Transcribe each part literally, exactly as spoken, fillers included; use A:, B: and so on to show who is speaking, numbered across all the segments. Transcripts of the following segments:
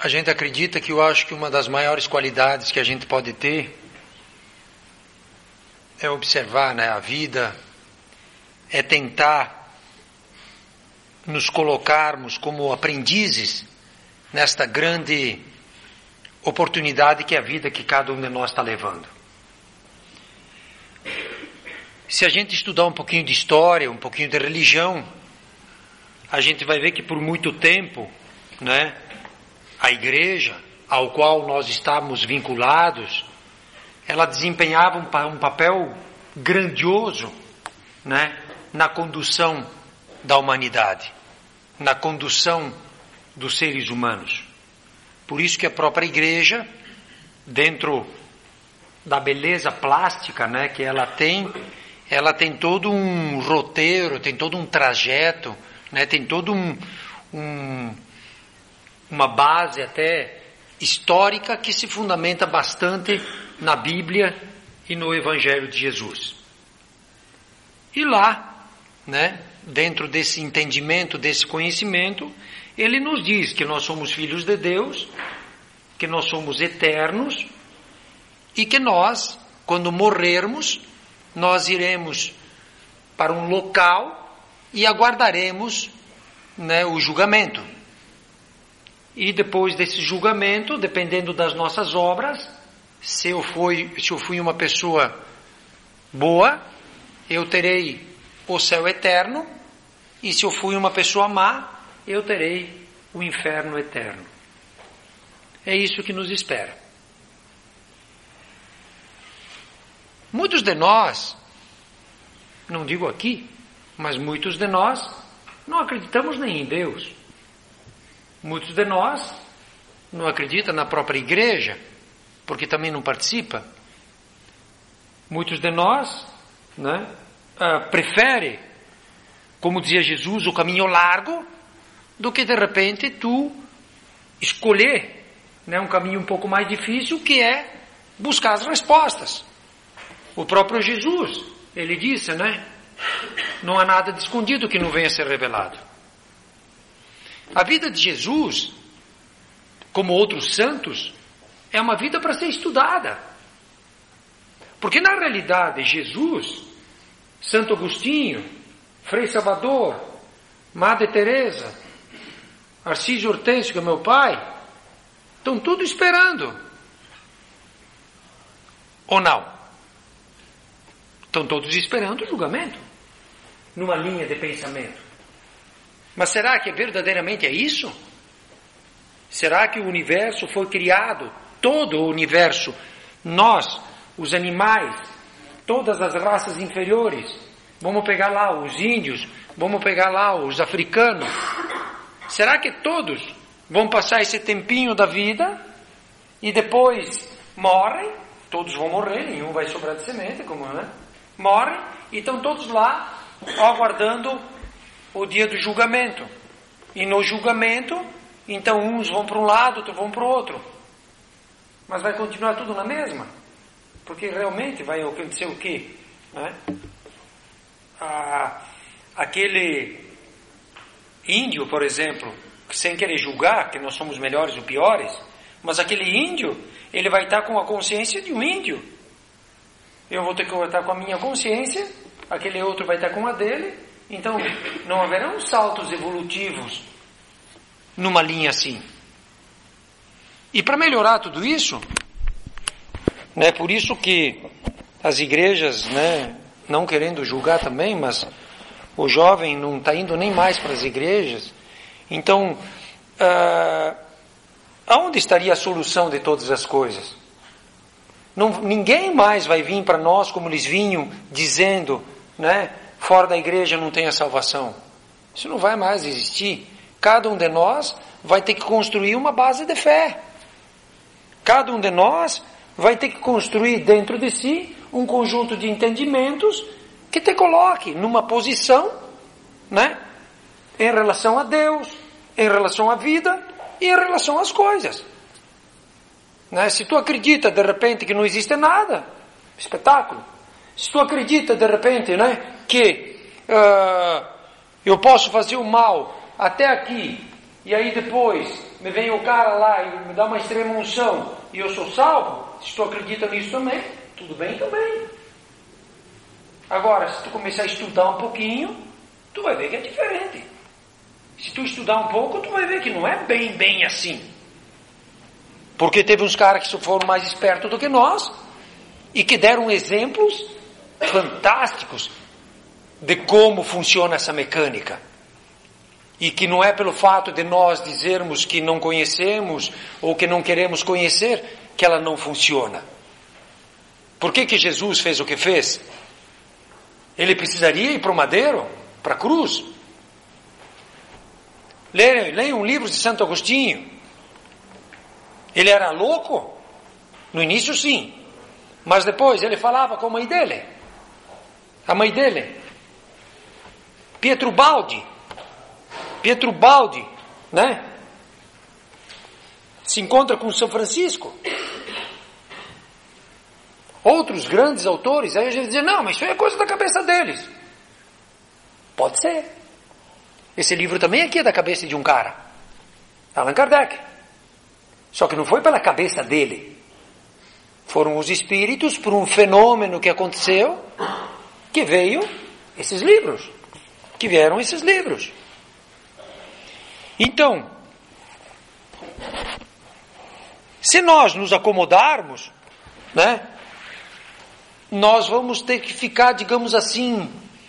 A: A gente acredita que eu acho que uma das maiores qualidades que a gente pode ter é observar, né, a vida, é tentar nos colocarmos como aprendizes nesta grande oportunidade que é a vida que cada um de nós está levando. Se a gente estudar um pouquinho de história, um pouquinho de religião, a gente vai ver que por muito tempo, né, a igreja ao qual nós estávamos vinculados, ela desempenhava um, um papel grandioso, né, na condução da humanidade, na condução dos seres humanos. Por isso que a própria igreja, dentro da beleza plástica, né, que ela tem, ela tem todo um roteiro, tem todo um trajeto, né, tem todo um, um uma base até histórica que se fundamenta bastante na Bíblia e no Evangelho de Jesus. E lá, né, dentro desse entendimento, desse conhecimento, ele nos diz que nós somos filhos de Deus, que nós somos eternos e que nós, quando morrermos, nós iremos para um local e aguardaremos, né, o julgamento. E depois desse julgamento, dependendo das nossas obras, se eu fui, se eu fui uma pessoa boa, eu terei o céu eterno, e se eu fui uma pessoa má, eu terei o inferno eterno. É isso que nos espera. Muitos de nós, não digo aqui, mas muitos de nós não acreditamos nem em Deus. Muitos de nós não acreditam na própria igreja, porque também não participa. Muitos de nós, né, uh, preferem, como dizia Jesus, o caminho largo, do que de repente tu escolher, né, um caminho um pouco mais difícil, que é buscar as respostas. O próprio Jesus, ele disse, né, não há nada de escondido que não venha a ser revelado. A vida de Jesus, como outros santos, é uma vida para ser estudada. Porque na realidade Jesus, Santo Agostinho, Frei Salvador, Madre Teresa, Arcísio Hortêncio, que é meu pai, estão tudo esperando. Ou não? Estão todos esperando o julgamento, numa linha de pensamento. Mas será que verdadeiramente é isso? Será que o universo foi criado, todo o universo, nós, os animais, todas as raças inferiores, vamos pegar lá os índios, vamos pegar lá os africanos, será que todos vão passar esse tempinho da vida e depois morrem? Todos vão morrer, nenhum vai sobrar de semente, como, né? Morrem e estão todos lá aguardando o dia do julgamento. E no julgamento, então uns vão para um lado, outros vão para o outro. Mas vai continuar tudo na mesma? Porque realmente vai acontecer o quê? Né? Ah, aquele índio, por exemplo, sem querer julgar que nós somos melhores ou piores, mas aquele índio, ele vai estar com a consciência de um índio. Eu vou ter que estar com a minha consciência, aquele outro vai estar com a dele. Então, não haverão saltos evolutivos numa linha assim. E para melhorar tudo isso, né, por isso que as igrejas, né, não querendo julgar também, mas o jovem não está indo nem mais para as igrejas. Então, ah, aonde estaria a solução de todas as coisas? Não, ninguém mais vai vir para nós como eles vinham dizendo, né? Fora da igreja não tem a salvação. Isso não vai mais existir. Cada um de nós vai ter que construir uma base de fé. Cada um de nós vai ter que construir dentro de si um conjunto de entendimentos que te coloque numa posição, né, em relação a Deus, em relação à vida e em relação às coisas. Né? Se tu acredita de repente que não existe nada, espetáculo. Se tu acredita de repente, né, que uh, eu posso fazer o mal até aqui e aí depois me vem o cara lá e me dá uma extrema unção e eu sou salvo, se tu acredita nisso também, tudo bem também. Agora, se tu começar a estudar um pouquinho, tu vai ver que é diferente. Se tu estudar um pouco, tu vai ver que não é bem, bem assim. Porque teve uns caras que foram mais espertos do que nós e que deram exemplos fantásticos de como funciona essa mecânica. E que não é pelo fato de nós dizermos que não conhecemos ou que não queremos conhecer que ela não funciona. Por que que Jesus fez o que fez? Ele precisaria ir para o madeiro, para a cruz? Leiam, leiam livros de Santo Agostinho. Ele era louco? No início sim. Mas depois ele falava com a mãe dele. A mãe dele. Pietro Baldi. Pietro Baldi, né? Se encontra com São Francisco. Outros grandes autores, aí a gente diz, não, mas isso é coisa da cabeça deles. Pode ser. Esse livro também aqui é da cabeça de um cara. Allan Kardec. Só que não foi pela cabeça dele. Foram os espíritos, por um fenômeno que aconteceu, que veio esses livros. Que vieram esses livros. Então, se nós nos acomodarmos, né, nós vamos ter que ficar, digamos assim,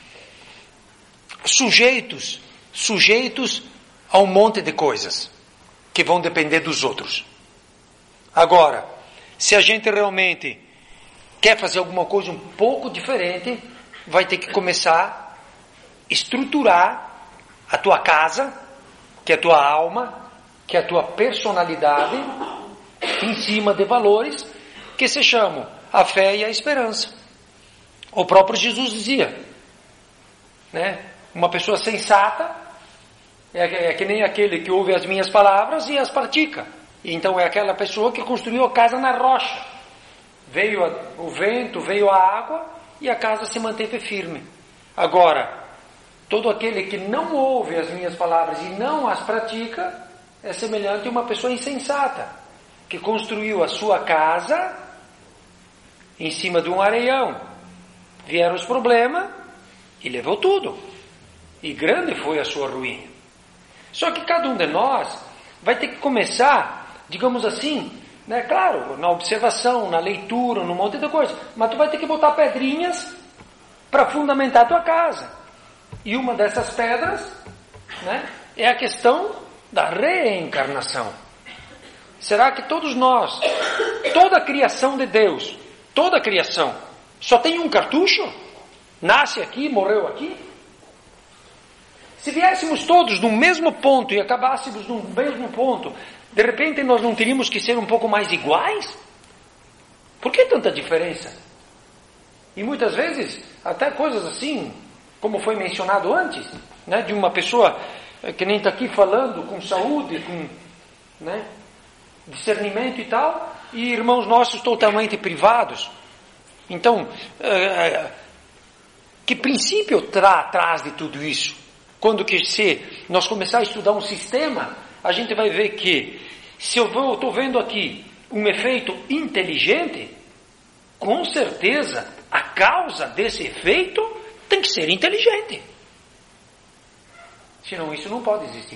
A: sujeitos, sujeitos a um monte de coisas que vão depender dos outros. Agora, se a gente realmente quer fazer alguma coisa um pouco diferente, vai ter que começar a estruturar a tua casa, que é a tua alma, que é a tua personalidade, em cima de valores que se chamam a fé e a esperança. O próprio Jesus dizia, né? Uma pessoa sensata é, é que nem aquele que ouve as minhas palavras e as pratica. E então é aquela pessoa que construiu a casa na rocha. Veio a, o vento, veio a água e a casa se manteve firme. Agora, todo aquele que não ouve as minhas palavras e não as pratica é semelhante a uma pessoa insensata, que construiu a sua casa em cima de um areião. Vieram os problemas e levou tudo. E grande foi a sua ruína. Só que cada um de nós vai ter que começar, digamos assim, né, claro, na observação, na leitura, num monte de coisa, mas tu vai ter que botar pedrinhas para fundamentar a tua casa. E uma dessas pedras, né, é a questão da reencarnação. Será que todos nós, toda a criação de Deus, toda a criação, só tem um cartucho? Nasce aqui, morreu aqui? Se viéssemos todos no mesmo ponto e acabássemos no mesmo ponto, de repente nós não teríamos que ser um pouco mais iguais? Por que tanta diferença? E muitas vezes, até coisas assim, como foi mencionado antes, né, de uma pessoa que nem está aqui falando, com saúde, com, né, discernimento e tal, e irmãos nossos totalmente privados. Então, é, que princípio está atrás de tudo isso? Quando que se nós começar a estudar um sistema, a gente vai ver que, se eu estou vendo aqui um efeito inteligente, com certeza a causa desse efeito tem que ser inteligente. Senão isso não pode existir.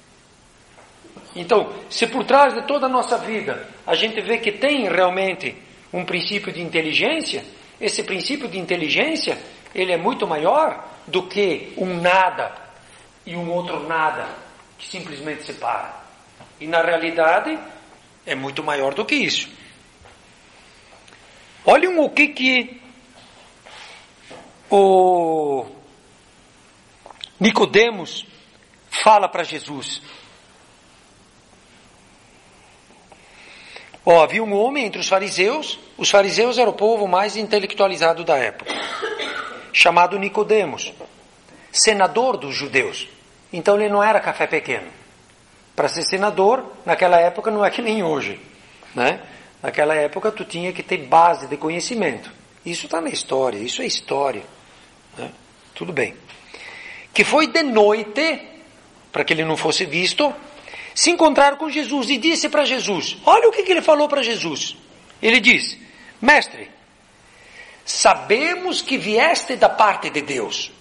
A: Então, se por trás de toda a nossa vida a gente vê que tem realmente um princípio de inteligência, esse princípio de inteligência, ele é muito maior do que um nada e um outro nada que simplesmente separa. E na realidade é muito maior do que isso. Olhem o que que o Nicodemos fala para Jesus. Ó, havia um homem entre os fariseus, os fariseus eram o povo mais intelectualizado da época, chamado Nicodemos, senador dos judeus. Então ele não era café pequeno. Para ser senador, naquela época não é que nem hoje, né? Naquela época tu tinha que ter base de conhecimento. Isso está na história, isso é história, né? Tudo bem. Que foi de noite, para que ele não fosse visto, se encontraram com Jesus e disse para Jesus, olha o que, que ele falou para Jesus. Ele diz, mestre, sabemos que vieste da parte de Deus,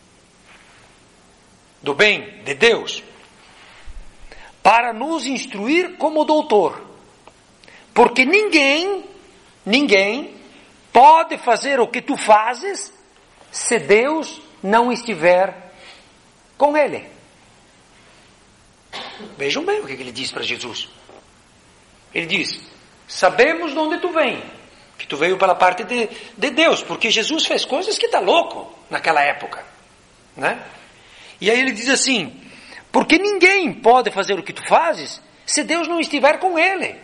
A: do bem de Deus, para nos instruir como doutor, porque ninguém, ninguém pode fazer o que tu fazes se Deus não estiver com ele. Vejam bem o que ele diz para Jesus. Ele diz, sabemos de onde tu vem, que tu veio pela parte de, de Deus, porque Jesus fez coisas que está louco naquela época, né? E aí ele diz assim, porque ninguém pode fazer o que tu fazes se Deus não estiver com ele.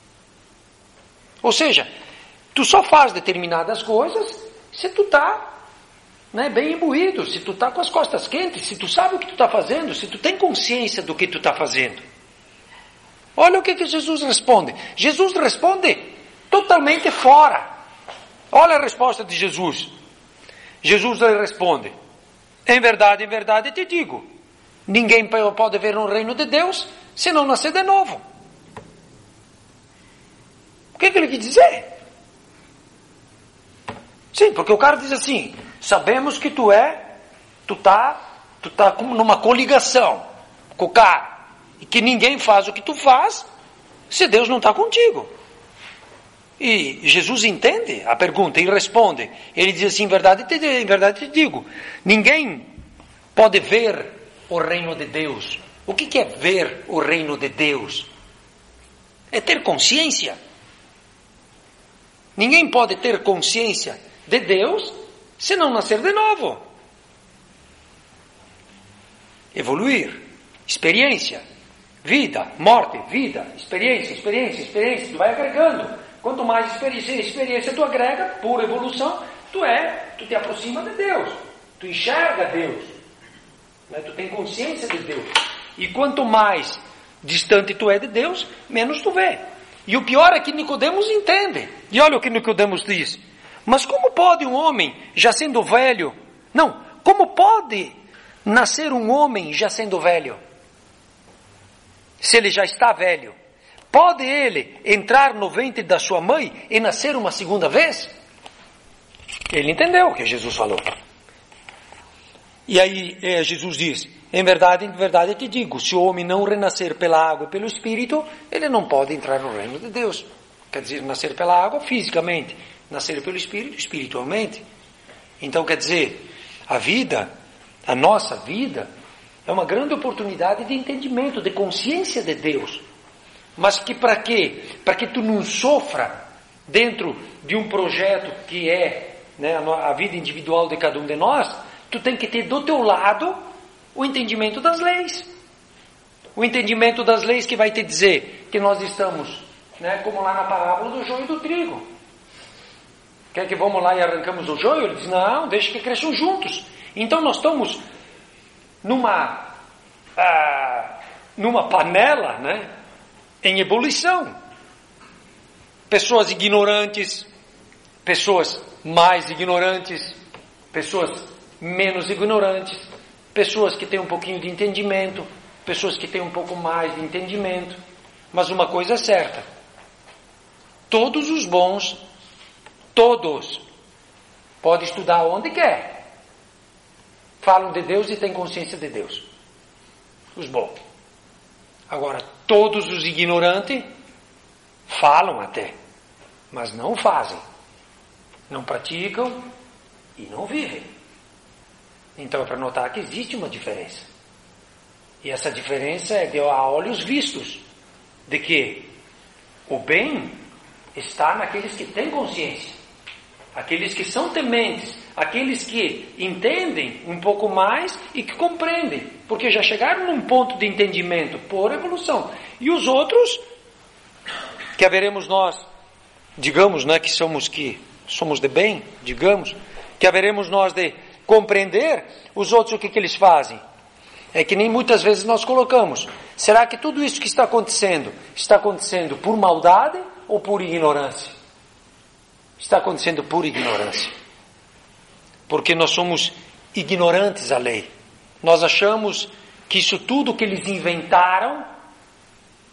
A: Ou seja, tu só faz determinadas coisas se tu está, né, bem imbuído, se tu está com as costas quentes, se tu sabe o que tu está fazendo, se tu tem consciência do que tu está fazendo. Olha o que, que Jesus responde. Jesus responde totalmente fora. Olha a resposta de Jesus. Jesus responde, em verdade, em verdade te digo, ninguém pode ver no reino de Deus se não nascer de novo. O que, que ele quer dizer? Sim, porque o cara diz assim, sabemos que tu é, tu tá, tu tá numa coligação com o cara, e que ninguém faz o que tu faz se Deus não está contigo. E Jesus entende a pergunta e responde. Ele diz assim, em verdade, te, em verdade te digo, ninguém pode ver o reino de Deus. O que, que é ver o reino de Deus? É ter consciência. Ninguém pode ter consciência de Deus se não nascer de novo. Evoluir, experiência, vida, morte, vida, experiência, experiência, experiência, tu vai agregando. Quanto mais experiência, experiência tu agrega, por evolução, tu é, tu te aproxima de Deus, tu enxerga Deus, né? Tu tem consciência de Deus. E quanto mais distante tu é de Deus, menos tu vê. E o pior é que Nicodemos entende. E olha o que Nicodemos diz. Mas como pode um homem, já sendo velho... Não, como pode nascer um homem já sendo velho? Se ele já está velho. Pode ele entrar no ventre da sua mãe e nascer uma segunda vez? Ele entendeu o que Jesus falou. E aí eh, Jesus diz, em verdade, em verdade eu te digo, se o homem não renascer pela água e pelo Espírito, ele não pode entrar no reino de Deus. Quer dizer, nascer pela água fisicamente, nascer pelo Espírito espiritualmente. Então, quer dizer, a vida, a nossa vida, é uma grande oportunidade de entendimento, de consciência de Deus. Mas que para quê? Para que tu não sofra dentro de um projeto que é, né, a vida individual de cada um de nós, tu tem que ter do teu lado o entendimento das leis. O entendimento das leis que vai te dizer que nós estamos, né, como lá na parábola do joio e do trigo. Quer que vamos lá e arrancamos o joio? Ele diz, não, deixa que cresçam juntos. Então nós estamos numa, ah, numa panela, né, em ebulição. Pessoas ignorantes, pessoas mais ignorantes, pessoas menos ignorantes, pessoas que têm um pouquinho de entendimento, pessoas que têm um pouco mais de entendimento. Mas uma coisa é certa, todos os bons, todos, podem estudar onde quer, falam de Deus e têm consciência de Deus. Os bons. Agora, todos os ignorantes falam até, mas não fazem, não praticam e não vivem. Então é para notar que existe uma diferença. E essa diferença é de a olhos vistos, de que o bem está naqueles que têm consciência, aqueles que são tementes, aqueles que entendem um pouco mais e que compreendem, porque já chegaram num ponto de entendimento por evolução. E os outros, que haveremos nós, digamos, né, que somos que somos de bem, digamos, que haveremos nós de compreender, os outros o que, que eles fazem? É que nem muitas vezes nós colocamos, será que tudo isso que está acontecendo, está acontecendo por maldade ou por ignorância? Está acontecendo por ignorância. Porque nós somos ignorantes à lei. Nós achamos que isso tudo que eles inventaram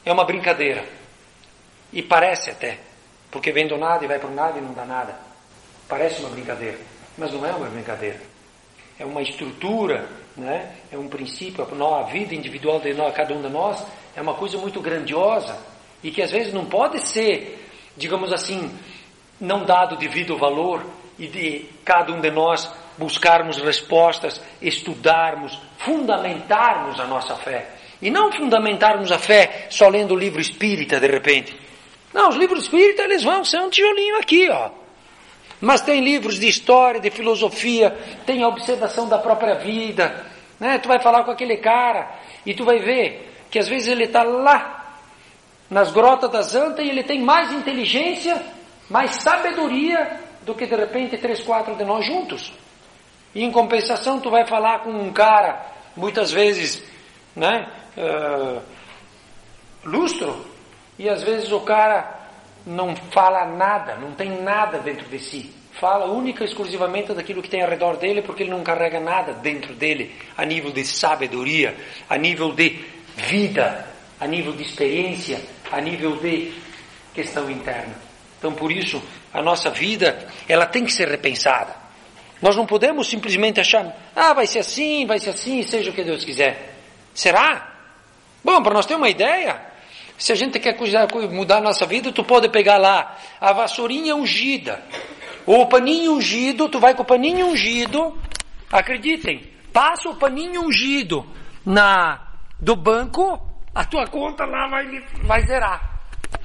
A: é uma brincadeira. E parece até, porque vem do nada e vai para o nada e não dá nada. Parece uma brincadeira, mas não é uma brincadeira. É uma estrutura, né? É um princípio. A vida individual de nós, cada um de nós, é uma coisa muito grandiosa e que às vezes não pode ser, digamos assim, não dado devido valor e de cada um de nós buscarmos respostas, estudarmos, fundamentarmos a nossa fé. E não fundamentarmos a fé só lendo o livro espírita de repente. Não, os livros espíritas eles vão ser um tijolinho aqui, ó. Mas tem livros de história, de filosofia, tem a observação da própria vida, né? Tu vai falar com aquele cara e tu vai ver que às vezes ele está lá nas grotas das antas e ele tem mais inteligência, mais sabedoria do que de repente três, quatro de nós juntos. E em compensação tu vai falar com um cara, muitas vezes, né, uh, lustro, e às vezes o cara não fala nada, não tem nada dentro de si. Fala única e exclusivamente daquilo que tem ao redor dele, porque ele não carrega nada dentro dele, a nível de sabedoria, a nível de vida, a nível de experiência, a nível de questão interna. Então por isso, a nossa vida, ela tem que ser repensada. Nós não podemos simplesmente achar, ah, vai ser assim, vai ser assim, seja o que Deus quiser. Será? Bom, para nós ter uma ideia, se a gente quer mudar a nossa vida, tu pode pegar lá a vassourinha ungida, ou o paninho ungido, tu vai com o paninho ungido, acreditem, passa o paninho ungido na, do banco, a tua conta lá vai, vai zerar.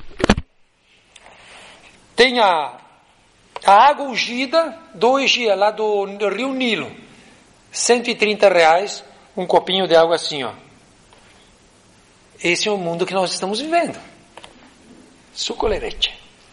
A: Tem a, a água ungida do Egito, lá do, do Rio Nilo, cento e trinta reais, um copinho de água assim, ó. Esse é o mundo que nós estamos vivendo. Suco leite.